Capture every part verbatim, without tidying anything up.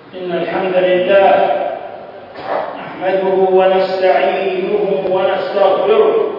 إن الحمد لله نحمده ونستعينه ونستغفره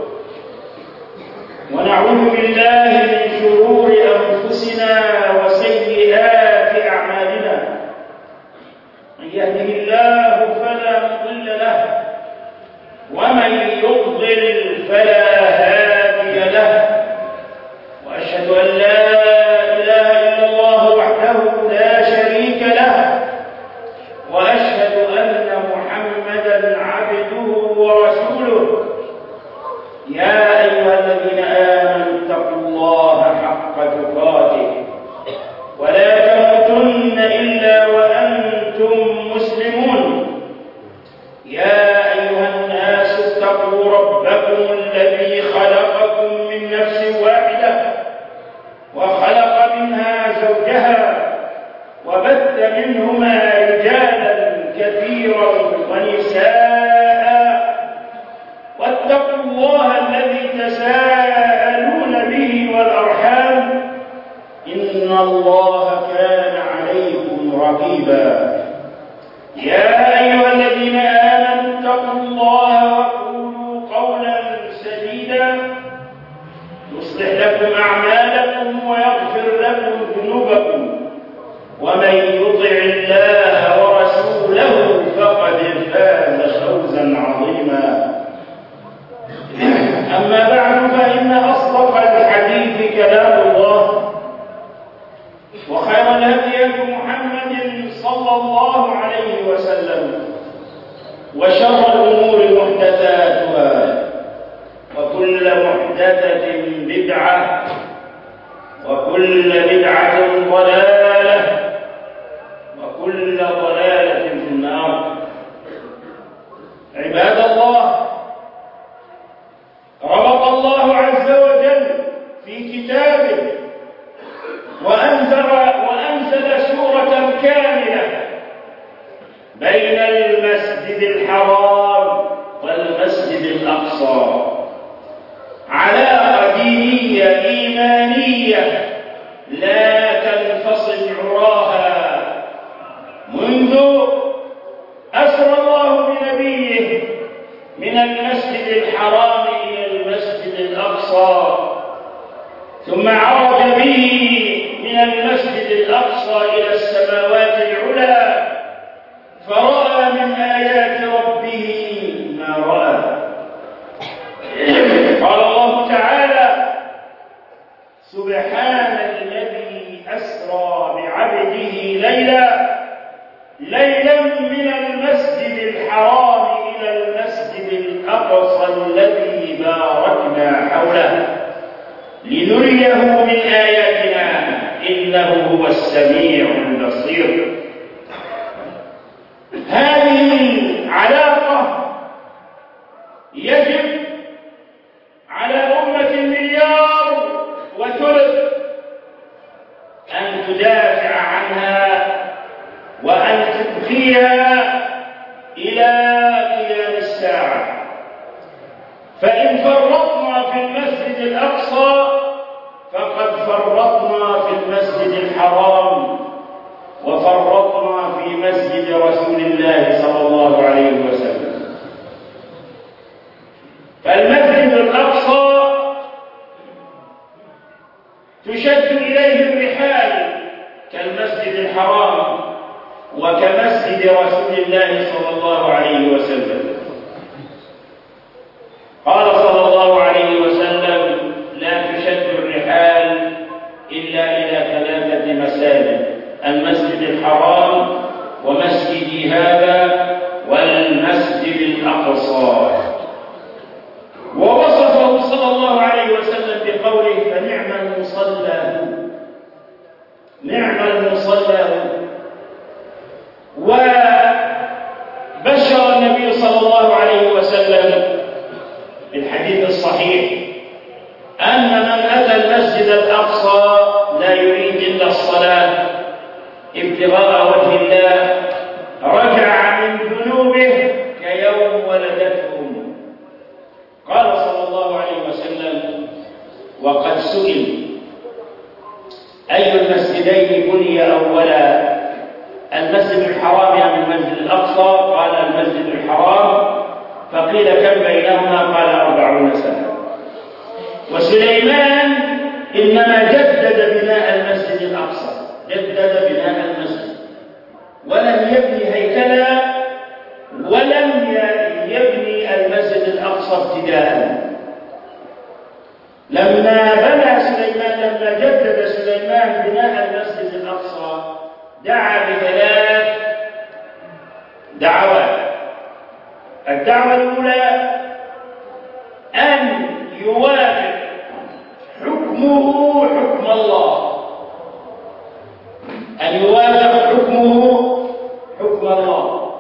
ونعوذ بالله من شرور أنفسنا وسيئات أعمالنا. من يهده الله فلا مضل له ومن يضلل فلا هادي له، وأشهد أن لا إله إلا الله وحده لا شريك له، وأشهد أن محمدًا عبده ورسوله. يا أيها الذين آمنوا اتقوا الله حق تقاته ولا تموتن إلا وأنتم مسلمون. يا أيها الناس اتقوا ربكم الذي خلقكم من نفس واحدة وخلق منها زوجها وبث منهما رجالا كثيرا ونساء، واتقوا الله الذي تساءلون به والأرحام إن الله كان عليكم رقيبا. يا أيها الذين آمنوا اتقوا الله وقولوا قولا سديدا يصلح لكم أعمالكم ويغفر لكم ذنوبكم، ومن يطع الله ورسوله فقد فاز فوزا عظيما. أما بعد، فإن أصدق الحديث كلام الله، وخير الهدي هدي محمد صلى الله عليه وسلم، وشر الأمور محدثاتها، وكل محدثة بدعة، وكل بدعة ضلالة، وكل ضلالة في النار. عباد الله، ربط الله عز وجل في كتابه وأنزل, وأنزل سورة كاملة بين المسجد الحرام والمسجد الأقصى، علاقة دينية إيمانية لا تنفصل عراها منذ أسرى الله بنبيه من المسجد الحرام إلى المسجد الأقصى، ثم عرج به من المسجد الأقصى إلى السماوات العلى، فرأى من آيات ربه ما رأى. قال الله تعالى: سبحان الذي أسرى بعبده ليلا ليلا من المسجد الحرام إلى المسجد الأقصى الذي باركنا حوله لنريه من آياتنا إنه هو السميع البصير. هذه العلاقة يجب على أمة المليار وثلث أن تدافع عنها وأن تبقيها إلى قيام الساعة. فإن فرطنا في المسجد الأقصى فقد فرطنا في المسجد الحرام، وفرطنا في مسجد رسول الله صلى الله عليه وسلم. فالمسجد الأقصى تشد إليه الرحال كالمسجد الحرام وكمسجد رسول الله صلى الله عليه وسلم. قال صلى الله عليه وسلم: لا تشد الرحال إلا إلى ثلاثة مساجد: المسجد الحرام ومسجدي هذا والمسجد الأقصى. ووصفه صلى الله عليه وسلم بقوله: فنعم المصلى نعم المصلى. وبشر النبي صلى الله عليه وسلم بالحديث الصحيح أن من أتى المسجد الأقصى لا يريد إلا الصلاة ابتغاء وجه الله رجع من ذنوبه كيوم ولدته أمه. قال صلى الله عليه وسلم: وقد سئل أي المسجدين بني أولا، المسجد المسجد الحرام أم المسجد الأقصى؟ قال المسجد الحرام. فقيل كم بينهما؟ قال أربعون سنة. وسليمان إنما جدد بناء المسجد الأقصى، جدد بناء المسجد، ولم يبني هيكلا ولم يبني المسجد الأقصى ابتداء. لما بنى سليمان لما جدد سليمان بناء المسجد الأقصى دعا بثلاث دعوات. الدعوة الأولى أن يوافق حكمه حكم الله، أن يوافق حكمه حكم الله.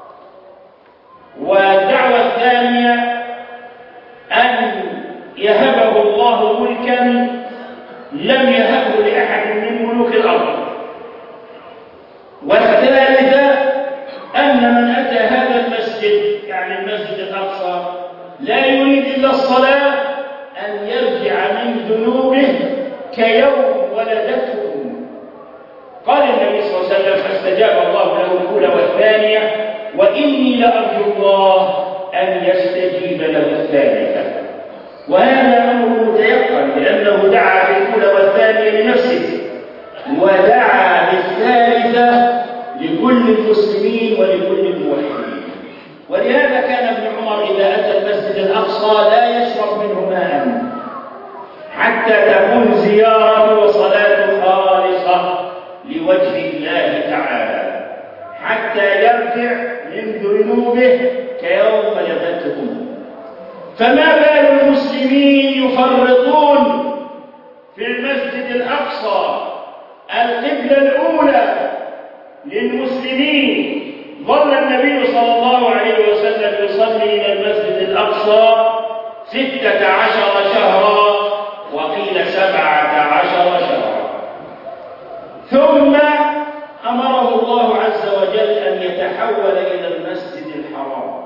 والدعوة الثانية أن يهبه الله ملكا لم يهبه لأحد من ملوك الأرض. والثالثة أن من أتى هذا المسجد يعني المسجد الأقصى لا يريد إلا الصلاة أن يرجع من ذنوبه كيوم ولدته. قال النبي صلى الله عليه وسلم فاستجاب الله له الأولى والثانية وإني لأرجو الله أن يستجيب له الثالثة. وهذا أمر متيقن لأنه دعا بالأولى والثانية لنفسه ودعا بالثالثة لكل المسلمين ولكل الموحدين. ولهذا كان ابن عمر إذا أتى المسجد الأقصى لا يشرب منه ماء حتى تكون زيارة وصلاة خالصة لوجه الله تعالى، حتى يرجع من ذنوبه كيوم ولدته أمه. فما بال المسلمين يفرطون في المسجد الأقصى القبلة الأولى للمسلمين؟ ظل النبي صلى الله عليه وسلم يصلي إلى المسجد الأقصى ستة عشر شهرا وقيل سبعة عشر شهرا، ثم أمره الله عز وجل أن يتحول إلى المسجد الحرام.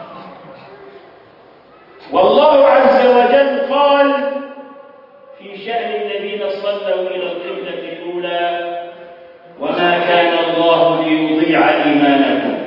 والله عز وجل قال في شأن الذين صلوا إلى القبلة الأولى وما كان الله ليضيع إيمانكم،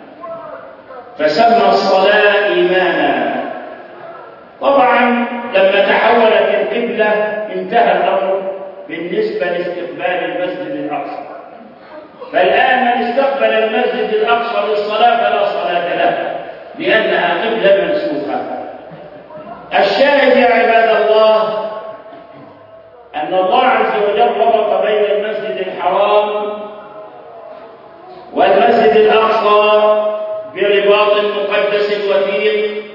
فسمى الصلاة إيمانا. طبعا لما تحولت القبلة انتهى الأمر بالنسبة لاستقبال المسجد الأقصى. فالآن من استقبل المسجد الأقصى للصلاة فلا صلاة له لأنها قبلة منسوخة. الشاهد يا عباد الله أن الله عز وجل ربط بين المسجد الحرام والمسجد الأقصى برباط مقدس وثيق.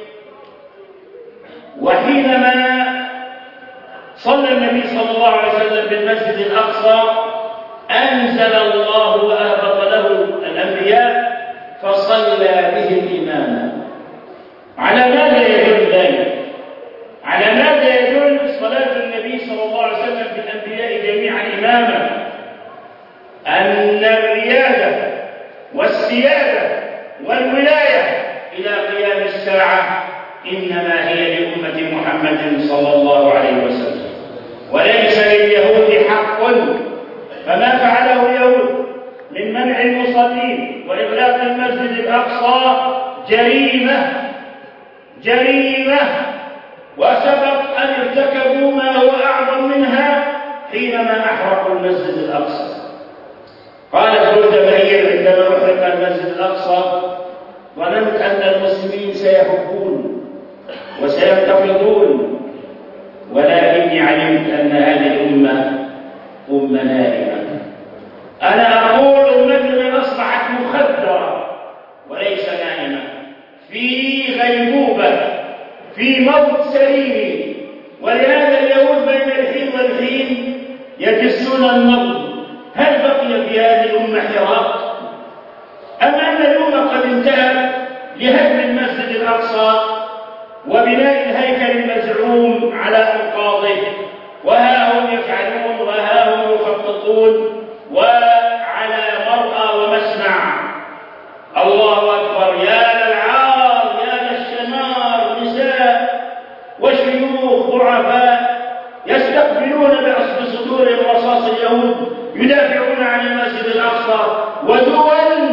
وحينما صلى النبي صلى الله عليه وسلم بالمسجد الأقصى أنزل الله وأهبط له الأنبياء فصلى بهم إماما. على ماذا يدل ذلك؟ على ماذا يدل صلاة النبي صلى الله عليه وسلم بالأنبياء جميعا إماما؟ أن الريادة والسيادة والولاية إلى قيام الساعة إنما هي لأمة محمد صلى الله عليه وسلم، وليس لليهود حق. فما فعله اليهود من منع المصلين وإغلاق المسجد الأقصى جريمة جريمة وسبق أن ارتكبوا ما هو أعظم منها حينما أحرقوا المسجد الأقصى. قال ابن جبير عندما أحرق المسجد الأقصى ظننت أن المسلمين سيحبون وسينتفضون، ولكني علمت أن هذه الأمة أمة نائمة. أنا أقول أمتنا أصبحت مخدرة وليس نائمة، في غيبوبة، في موت سليم. ولهذا اليهود بين الحين والحين يجسون النبض. هل بقي في هذه الأمة حراك؟ أم أن الأمة قد انتهت لهدم المسجد الأقصى وبناء الهيكل المزعوم على أنقاضه؟ وها هم يفعلون وها هم يخططون وعلى مرأى ومسمع. الله أكبر، يا للعار يا للشمار، نساء وشيوخ ضعفاء يستقبلون بصدورهم رصاص اليهود يدافعون عن المسجد الأقصى، ودول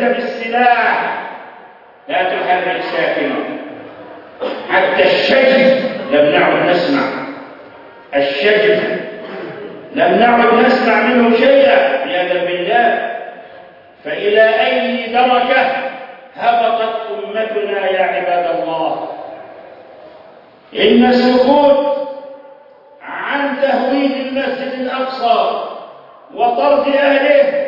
المسألة بالسلاح لا تحرك ساكنا. حتى الشجر لم نعد نسمع، الشجر لم نعد نسمع منه شيئا عياذا بالله. فإلى أي دركة هبطت أمتنا يا عباد الله؟ إن السكوت عن تهويد المسجد الأقصى وطرد أهله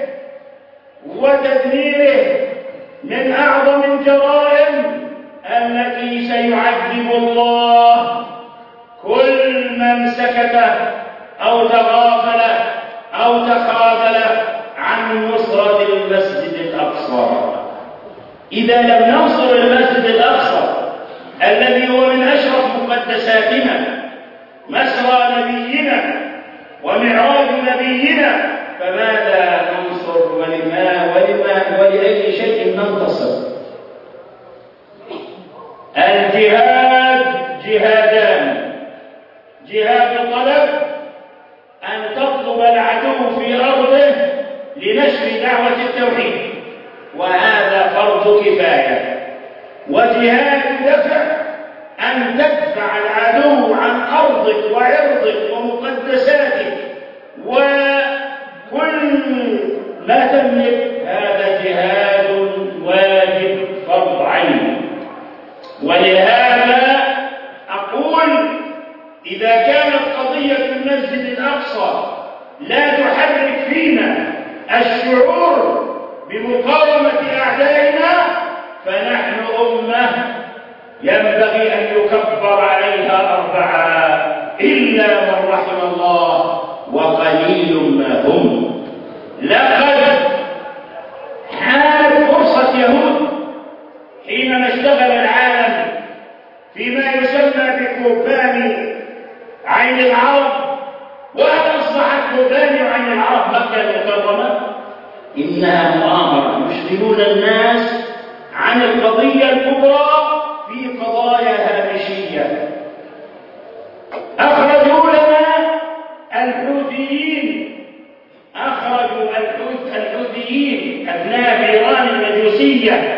وتدميره من أعظم الجرائم التي سيعذب الله كل من سكت أو تغافل أو تخاذل عن نصرة المسجد الأقصى. إذا لم ننصر المسجد الأقصى الذي هو من أشرف مقدساتنا، مسرى نبينا ومعراج نبينا، فماذا ننصر ولما ولما ولأي شيء ننتصر؟ الجهاد جهادان: جهاد طلب أن تطلب العدو في أرضه لنشر دعوة التوحيد، وهذا فرض كفاية. وجهاد دفع أن تدفع العدو عن أرضك وعرضك ومقدساتك وكل ما تملك، هذا جهاد واجب فرض عين. ولهذا أقول إذا كانت قضية المسجد الأقصى لا تحرك فينا الشعور بمقاومة أعدائنا، فنحن أمة ينبغي أن يكبر عليها أربعة إلا من رحم الله وقليل ما هم. لقد حانت فرصة يهود حينما اشتغل العالم فيما يسمى بكوبان عين العرب. وهل أصبحت كوبان عين العرب مكة المكرمة؟ إنها مؤامرة يشغلون الناس عن القضية الكبرى في قضايا هامشية. أخرجوا لنا الحوثيين، أخرجوا الحوثيين أبناء إيران المجوسية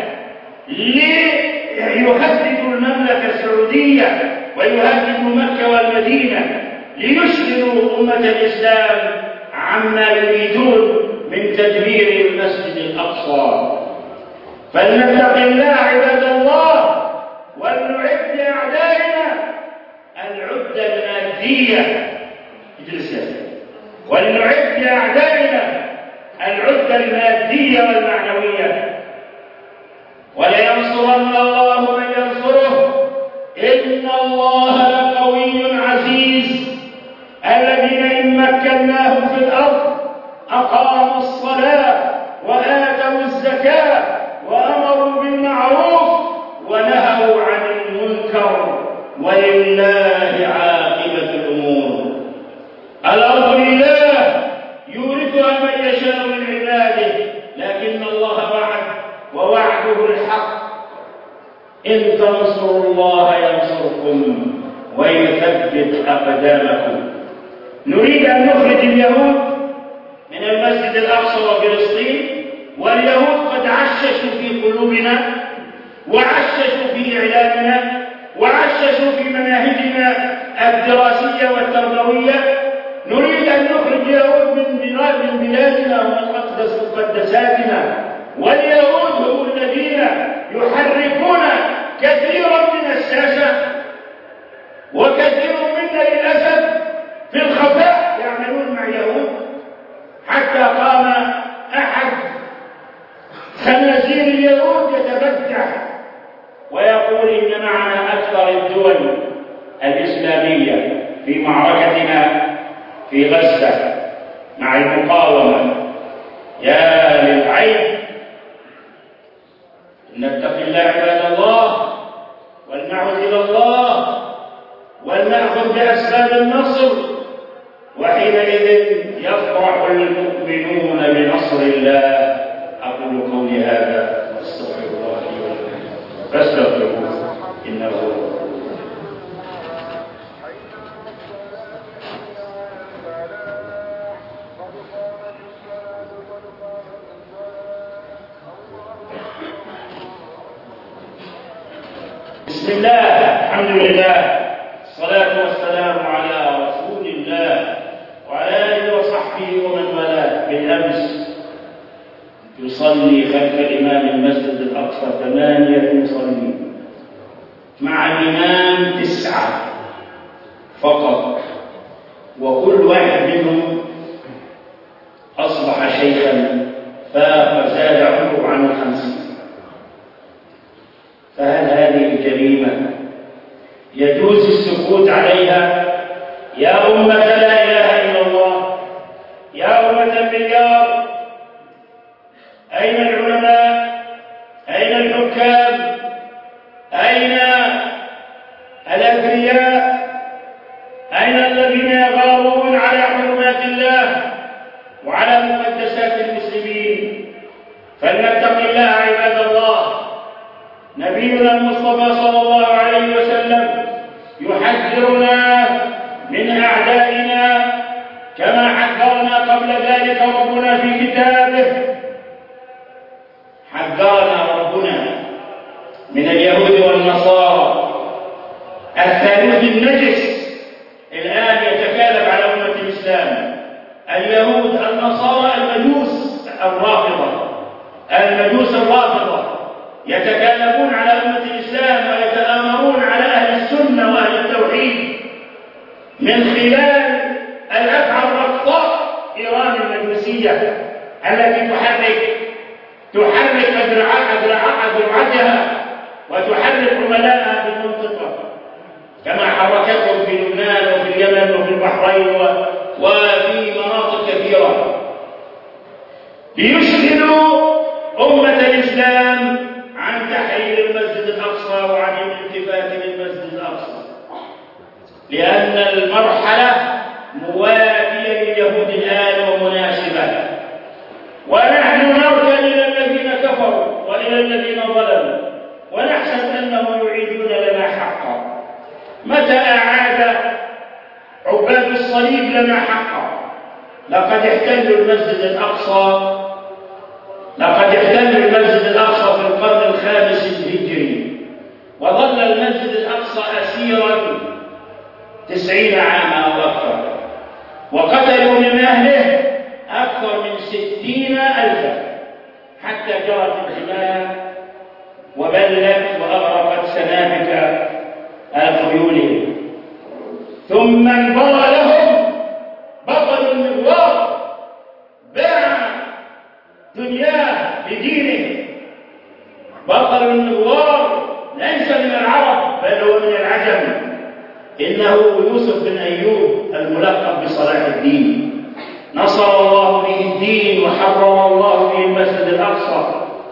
ليهددوا المملكة السعودية ويهددوا مكة والمدينة، ليشغلوا أمة الإسلام عما يريدون من تدمير المسجد الأقصى. فلنتق الله عباد الله ولنعد لأعدائنا العدة المادية، ولنعد لأعدائنا العدة المادية والمعنوية. ولينصرن الله من ينصره إن الله لقوي عزيز. الذين إن مكناهم في الأرض أقاموا الصلاة وآتوا الزكاة وأمروا بالمعروف ونهوا عن المنكر ولله عاقبة الأمور. الأرض لله يورثها من يشاء من عباده، لكن الله وعد ووعده الحق. إن تنصروا الله ينصركم ويثبت أقدامكم. نريد أن نخرج اليهود من المسجد الأقصى وفلسطين، واليهود قد عششوا في قلوبنا وعششوا في إعلامنا وعششوا في مناهجنا الدراسية والتربوية. نريد أن نخرج اليهود من بلادنا ومن مقدساتنا. واليهود هم الذين يحركون كثيرا من الساسة، وكثير منا للأسف في الخفاء يعملون مع يهود، حتى قام أحد خنازير اليهود يتبجح ويقول إن معنا أكثر الدول الإسلامية في معركتنا في غزة مع المقاومة. يا للعين، نتقي الله عباد الله ولنعود إلى الله ولنأخذ بأسباب النصر، وحينئذ يفرح المؤمنون بنصر الله. أقول قولي هذا واستغفر الله لي ولكم فاستغفروه إنه هو بسم الله، الحمد لله، الصلاة والسلام على رسول الله وعلى آله وصحبه ومن والاه. بالأمس يصلي خلف الإمام المسجد الأقصى ثمانية مصلين، مع الإمام تسعة فقط، وكل واحد منهم أصبح شيخا فزاد عمره عن الخمسين. فهل هذه جريمة يجوز السكوت عليها؟ يا أمة لا إله إلا الله، يا أمة المليار، أين العلماء؟ أين الحكام؟ أين الأثرياء؟ أين الذين يغارون على حرمات الله وعلى مقدسات المسلمين؟ فلنتق الله عباد الله. نبينا المصطفى صلى الله عليه وسلم يحذرنا من أعدائنا كما حذرنا قبل ذلك ربنا في كتابه. حذرنا ربنا من اليهود والنصارى الثالوث النجس الآن يتكالب على أمة الإسلام. اليهود، النصارى، المجوس الرافضة، المجوس الرافضة يتكالبون على أمة الإسلام ويتآمرون على أهل السنة وأهل التوحيد من خلال الأفعى الرقطاء إيران المجوسية التي تحرك تحرك أذرعتها وتحرك عملاءها في المنطقة، كما حركتهم في لبنان وفي اليمن وفي البحرين وفي مناطق كثيرة، ليشغلوا أمة الإسلام عن تحرير المسجد الأقصى وعن الالتفات للمسجد الأقصى، لأن المرحلة موالية لليهود الآن ومناسبة، ونحن نركن إلى الذين كفروا وإلى الذين ظلموا ونحسب أنهم يعيدون لنا حقا. متى أعاد عباد الصليب لنا حقا؟ لقد احتلوا المسجد الأقصى لقد احتلوا المسجد الأقصى في القرن الخامس الهجري، وظل المسجد الأقصى أسيرا تسعين عاما أو أكثر، وقتلوا من أهله أكثر من ستين ألفا، حتى جرت الحماية وبلت وأغرقت سنابك خيولهم. ثم انبرى لهم بطل المغوار، باع دنياه بدينه. بطل المغوار ليس من العرب بل هو من العجم، إنه يوسف بن أيوب الملقب بصلاح الدين، نصر الله به الدين وحرر الله به المسجد الأقصى.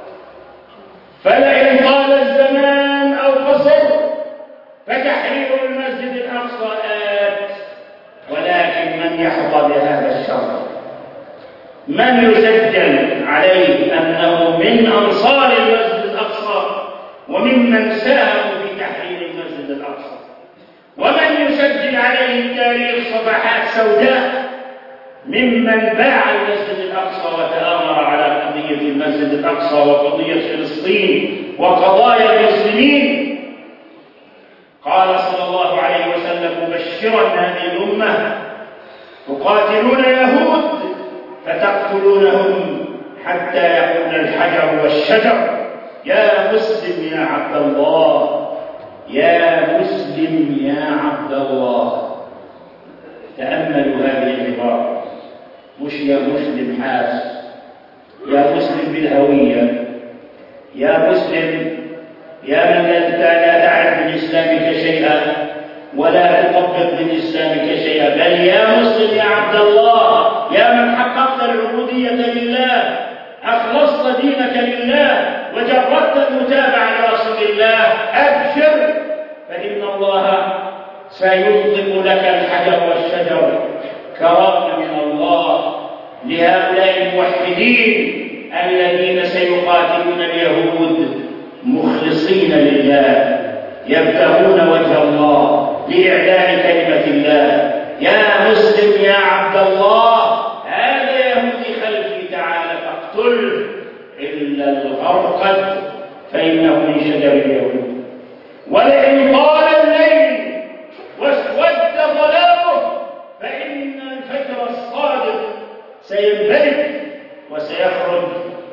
فلئن طال الزمان أو قصر فتحرير المسجد الأقصى آت، ولكن من يحظى بهذا الشر، من يسجل عليه أنه من أنصار المسجد الأقصى وممن ساهموا في تحرير المسجد الأقصى، ومن يسجل عليه التاريخ صفحات سوداء ممن باع المسجد الأقصى وتآمر على قضية المسجد الأقصى وقضية فلسطين وقضايا المسلمين. قال صلى الله عليه وسلم مبشرا هذه الأمة: تقاتلون يهود فتقتلونهم حتى يقول الحجر والشجر يا مسلم يا عبد الله، يا مسلم يا عبد الله. تأملوا هذه العبارة، مش يا مسلم حاس، يا مسلم بالهوية، يا مسلم يا من أنت لا تعرف من إسلامك شيئا ولا تطبق من إسلامك شيئا، بل يا مسلم يا عبد الله، يا من حققت العبودية لله، أخلصت دينك لله وجردت المتابعة لرسول الله. أبشر، فإن الله سينطق لك الحجر والشجر كرامة من الله لهؤلاء الموحدين الذين سيقاتلون اليهود مخلصين لله يبتغون وجه الله لإعلاء كلمة الله. يا مسلم يا عبد الله، هذا يهودي خلفي تعال فاقتله إلا الغرقد فإنه من شجر اليهود. ولئن طال الليل واسود ظلامه فإن الفجر الصادق سينبلج وسيخرج.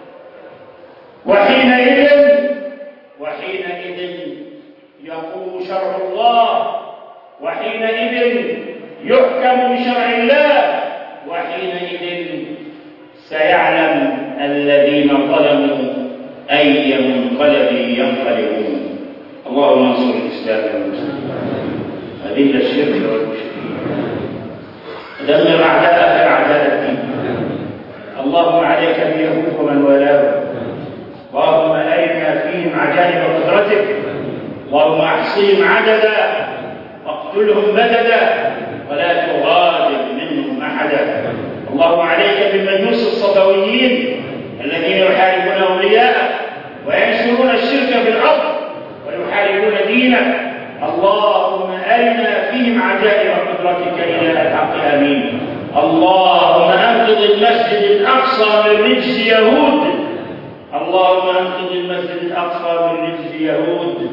وحينئذ وحينئذ يقوم شرع الله، وحينئذ يحكم بشرع الله، وحينئذ سيعلم الذين ظلموا أي منقلب ينقلبون. اللهم انصر الإسلام والمسلمين، أذل الشرك والمشركين، دمر أعداءك أعداء الدين. اللهم عليك باليهود ومن والاهم، اللهم أرنا فيهم عجائب قدرتك، اللهم احصهم عددا واقتلهم بددا ولا تغادر منهم أحدا. اللهم عليك بالمجوس الصفويين الذين يحاربون أولياءك وينشرون الشرك في الأرض ويحاربون دينك. اللهم أرنا فيهم عجائب قدرتك إلى الحق آمين. اللهم أنقذ المسجد الأقصى من رجس يهود، اللهم أنقذ المسجد الأقصى من رجس يهود،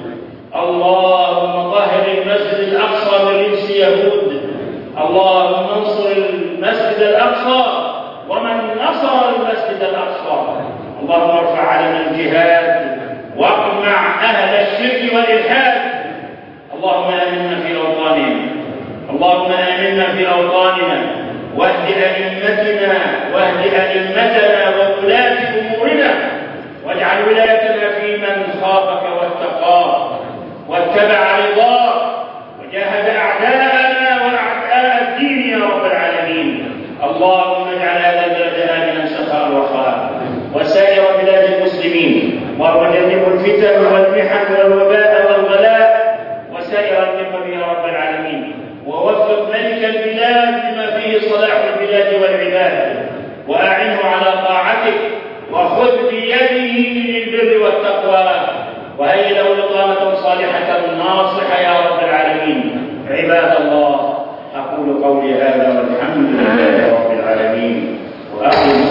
اللهم طهر المسجد الأقصى من رجس يهود، اللهم انصر المسجد الأقصى ومن نصر المسجد الأقصى. اللهم ارفع علينا الجهاد واقمع أهل الشرك والإلحاد. اللهم آمنا في أوطاننا، اللهم آمنا في أوطاننا، واهد أئمتنا واهد أئمتنا وولاة أمورنا، واجعل ولايتنا في من خافك واتقاك واتبع رضاك وجاهد أعداءنا وأعداء الدين يا رب العالمين. اللهم اجعل هذا البلد آمنا سخاء رخاء وسائر بلاد المسلمين، وجنب الفتن والمحن والوباء والغلاء وسائر النقم يا رب العالمين. ووفق ملك البلاد بما فيه صلاح البلاد والعباد، وأعنه على طاعتك، وخذ بيده للبر والتقوى، وهيئ له إقامة صالحة ناصحة يا رب العالمين. عباد الله، أقول قولي هذا والحمد لله رب العالمين، وأقول